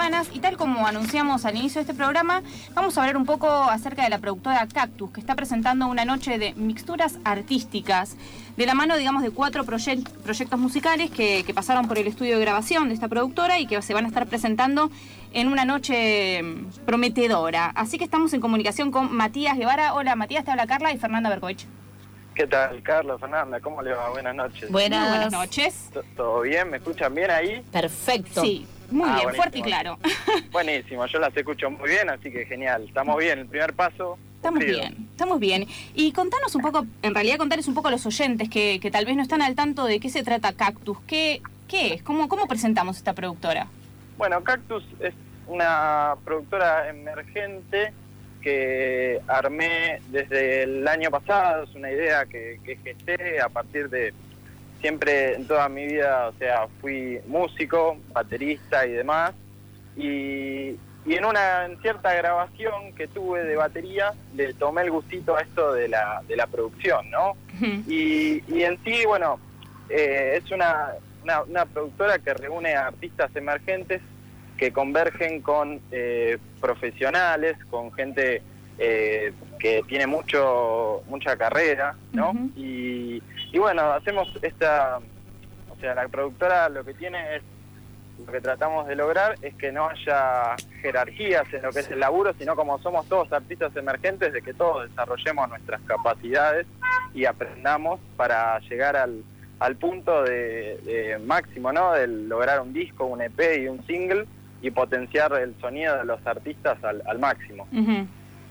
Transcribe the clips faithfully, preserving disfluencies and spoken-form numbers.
semanas y tal como anunciamos al inicio de este programa, vamos a hablar un poco acerca de la productora Cactus, que está presentando una noche de mixturas artísticas de la mano, digamos, de cuatro proyect- proyectos musicales que, que pasaron por el estudio de grabación de esta productora y que se van a estar presentando en una noche prometedora. Así que estamos en comunicación con Matías Guevara. Hola Matías, te habla Carla y Fernanda Berkovich. ¿Qué tal, Carlos, Fernanda? ¿Cómo le va? Buenas noches. Buenas, Muy buenas noches. ¿Todo bien? ¿Me escuchan bien ahí? Perfecto. Sí, muy ah, bien, buenísimo. fuerte y claro. Buenísimo, yo las escucho muy bien, así que genial. Estamos bien, el primer paso. Estamos cumplido. bien, estamos bien. Y contanos un poco, en realidad contarles un poco a los oyentes que, que tal vez no están al tanto de qué se trata Cactus. ¿Qué, qué es? ¿Cómo, ¿Cómo presentamos esta productora? Bueno, Cactus es una productora emergente que armé desde el año pasado. Es una idea que, que gesté a partir de... Siempre en toda mi vida, o sea, fui músico, baterista y demás. Y, y en una en cierta grabación que tuve de batería, le tomé el gustito a esto de la, de la producción, ¿no? Uh-huh. Y, y en sí, bueno, eh, es una, una, una productora que reúne a artistas emergentes que convergen con eh, profesionales, con gente eh, que tiene mucho mucha carrera, ¿no? Uh-huh. Y, y bueno, hacemos esta, o sea, la productora lo que tiene es, lo que tratamos de lograr es que no haya jerarquías en lo que es el laburo, sino como somos todos artistas emergentes, de que todos desarrollemos nuestras capacidades y aprendamos para llegar al, al punto de, de máximo, ¿no? De lograr un disco, un E P y un single, y potenciar el sonido de los artistas al, al máximo. Uh-huh.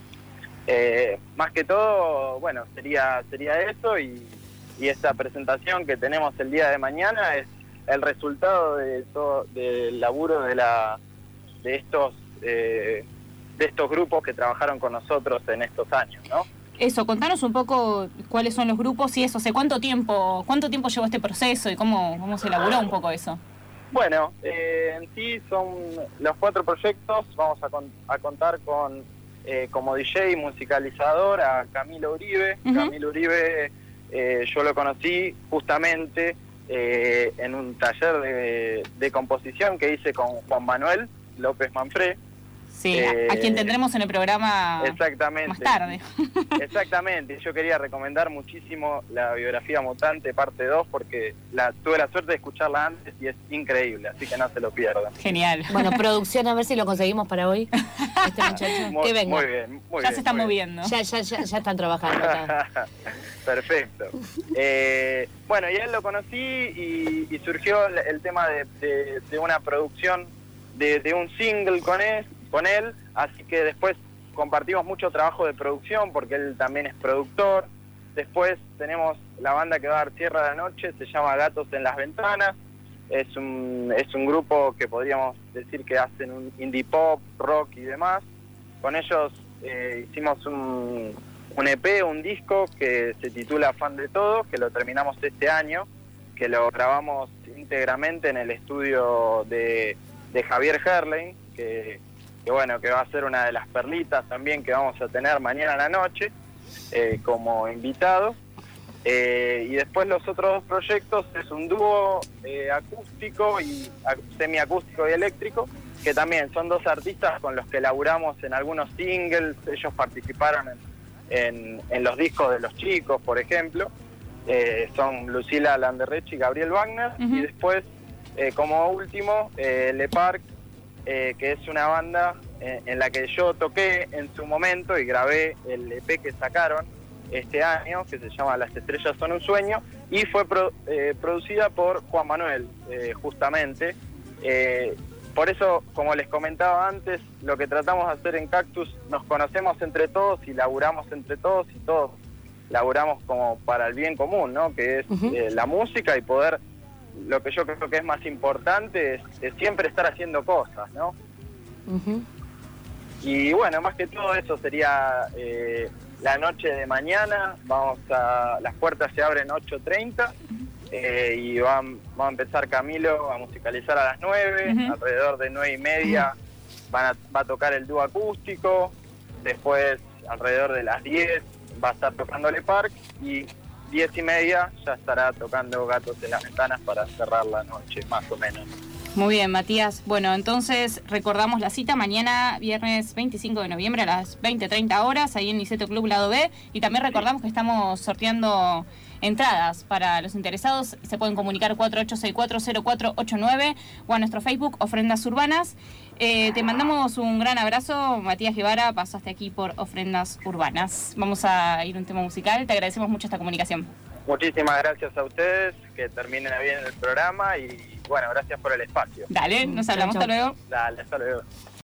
Eh, más que todo, bueno, sería sería eso, y, y esta presentación que tenemos el día de mañana es el resultado de todo del laburo de la de estos eh, de estos grupos que trabajaron con nosotros en estos años, ¿no? Eso, contanos un poco cuáles son los grupos y eso, o sea, cuánto tiempo, cuánto tiempo llevó este proceso y cómo, cómo se elaboró un poco eso. Bueno, eh, en sí son los cuatro proyectos. Vamos a, con, a contar con eh, como D J y musicalizador a Camilo Uribe. Uh-huh. Camilo Uribe eh, yo lo conocí justamente eh, en un taller de, de composición que hice con Juan Manuel López Manfré. Sí, eh, a, a quien tendremos en el programa exactamente, más tarde. Exactamente, yo quería recomendar muchísimo la biografía Mutante parte dos porque la, tuve la suerte de escucharla antes y es increíble, así que no se lo pierdan. Genial. Bueno, producción, a ver si lo conseguimos para hoy, este muchacho. Muy, que venga. Muy bien, muy ya bien, se están moviendo. Ya, ya, ya, ya están trabajando acá. Perfecto. Eh, bueno, y él lo conocí y, y surgió el, el tema de, de, de una producción de, de un single con él, con él, así que después compartimos mucho trabajo de producción porque él también es productor. Después tenemos la banda que va a dar cierre a la noche, se llama Gatos en las Ventanas. Es un, es un grupo que podríamos decir que hacen un indie pop, rock y demás. Con ellos eh, hicimos un, un E P, un disco que se titula Fan de Todo, que lo terminamos este año, que lo grabamos íntegramente en el estudio de, de Javier Herlein, que que bueno, que va a ser una de las perlitas también que vamos a tener mañana a la noche eh, como invitado. Eh, y después los otros dos proyectos es un dúo eh, acústico y semiacústico y eléctrico, que también son dos artistas con los que laburamos en algunos singles. Ellos participaron en, en, en los discos de Los Chicos, por ejemplo. Eh, son Lucila Landerrechi y Gabriel Wagner. Uh-huh. Y después, eh, como último, eh, Le Parc, Eh, que es una banda eh, en la que yo toqué en su momento y grabé el E P que sacaron este año, que se llama Las Estrellas Son un Sueño, y fue pro, eh, producida por Juan Manuel, eh, justamente. Eh, por eso, como les comentaba antes, lo que tratamos de hacer en Cactus, nos conocemos entre todos y laburamos entre todos, y todos laburamos como para el bien común, ¿no? Que es uh-huh. eh, la música, y poder... Lo que yo creo que es más importante es, es siempre estar haciendo cosas, ¿no? Uh-huh. Y bueno, más que todo eso sería eh, la noche de mañana. Vamos a las puertas se abren ocho treinta eh, y va, va a empezar Camilo a musicalizar a las nueve. Uh-huh. Alrededor de nueve y media uh-huh. van a, va a tocar el dúo acústico. Después, alrededor de las diez, va a estar tocando Le Parc, y diez y media ya estará tocando Gatos en las Ventanas para cerrar la noche, más o menos. Muy bien, Matías. Bueno, entonces recordamos la cita mañana, viernes veinticinco de noviembre a las veinte treinta horas, ahí en Niceto Club Lado B. Y también recordamos que estamos sorteando entradas para los interesados. Se pueden comunicar cuatro ocho seis cuatro cero cuatro ocho nueve o a nuestro Facebook, Ofrendas Urbanas. Eh, te mandamos un gran abrazo, Matías Guevara, pasaste aquí por Ofrendas Urbanas. Vamos a ir a un tema musical, te agradecemos mucho esta comunicación. Muchísimas gracias a ustedes, que terminen bien el programa y bueno, gracias por el espacio. Dale, nos hablamos, Chau, chau. hasta luego. Dale, hasta luego.